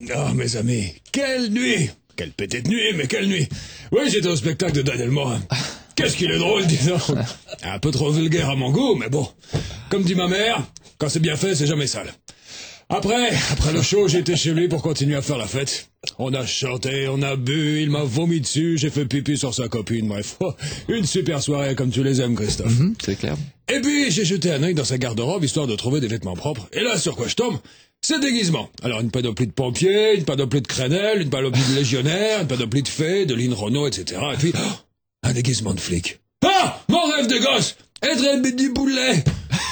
Ah, mes amis, quelle nuit! Quelle petite nuit, mais quelle nuit! Oui, j'étais au spectacle de Daniel Morin. Qu'est-ce qu'il est drôle, disons. Un peu trop vulgaire à mon goût, mais bon. Comme dit ma mère, quand c'est bien fait, c'est jamais sale. Après le show, j'ai été chez lui pour continuer à faire la fête. On a chanté, on a bu, il m'a vomi dessus, j'ai fait pipi sur sa copine, bref. Oh, une super soirée comme tu les aimes, Christophe. C'est clair. Et puis, j'ai jeté un œil dans sa garde-robe, histoire de trouver des vêtements propres. Et là, sur quoi je tombe? C'est déguisement. Alors, une panoplie de pompiers, une panoplie de crénels, une panoplie de légionnaires, une panoplie de fées, de Lynn Renault, etc. Et puis, un déguisement de flic. Ah! Mon rêve de gosse! Être un petit boulet!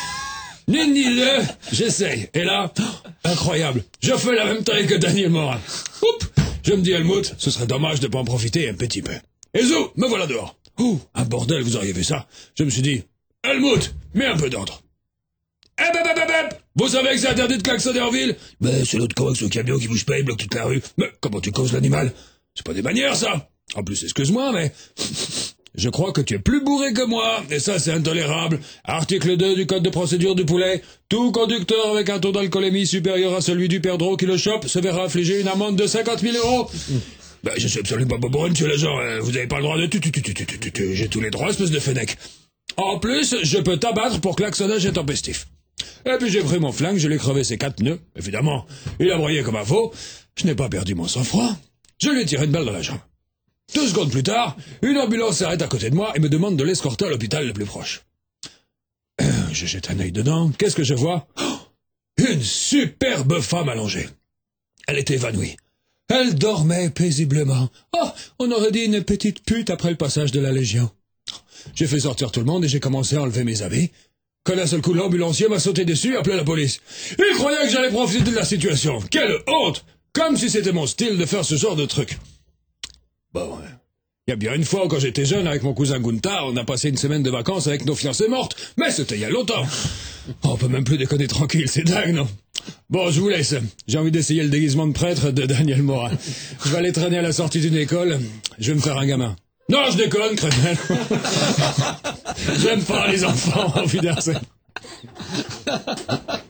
Ni, j'essaye. Et là, incroyable. Je fais la même taille que Daniel Morin. Oups! Je me dis, Helmut, ce serait dommage de pas en profiter un petit peu. Et zou, me voilà dehors. Ouh, un bordel, vous auriez vu ça? Je me suis dit, Helmut, mets un peu d'ordre. Vous savez que c'est interdit de klaxonner en ville? Mais c'est l'autre cox, le camion qui bouge pas, il bloque toute la rue. Mais comment tu causes l'animal? C'est pas des manières, ça. En plus, excuse-moi, mais... Je crois que tu es plus bourré que moi, et ça c'est intolérable. Article 2 du code de procédure du poulet. Tout conducteur avec un taux d'alcoolémie supérieur à celui du perdreau qui le chope se verra infliger une amende de 50 000 euros. Ben, je suis absolument pas bourré, monsieur l'agent. Vous avez pas le droit de... J'ai tous les droits, espèce de fennec. En plus, je peux t'abattre pour klaxonnage intempestif. Et puis j'ai pris mon flingue, je lui ai crevé ses 4 nœuds. Évidemment, il a broyé comme un veau. Je n'ai pas perdu mon sang-froid. Je lui ai tiré une balle dans la jambe. 2 secondes plus tard, une ambulance s'arrête à côté de moi et me demande de l'escorter à l'hôpital le plus proche. Je jette un œil dedans. Qu'est-ce que je vois? Une superbe femme allongée. Elle était évanouie. Elle dormait paisiblement. Oh, on aurait dit une petite pute après le passage de la Légion. J'ai fait sortir tout le monde et j'ai commencé à enlever mes habits. Quand d'un seul coup l'ambulancier m'a sauté dessus et appelé la police. Il croyait que j'allais profiter de la situation. Quelle honte! Comme si c'était mon style de faire ce genre de truc. Bon, il y a bien une fois, quand j'étais jeune, avec mon cousin Gunther, on a passé une semaine de vacances avec nos fiancées mortes. Mais c'était il y a longtemps. On peut même plus déconner tranquille, c'est dingue, non? Bon, je vous laisse. J'ai envie d'essayer le déguisement de prêtre de Daniel Morin. Je vais aller traîner à la sortie d'une école. Je vais me faire un gamin. Non, je déconne, crétin. J'aime pas les enfants, au final.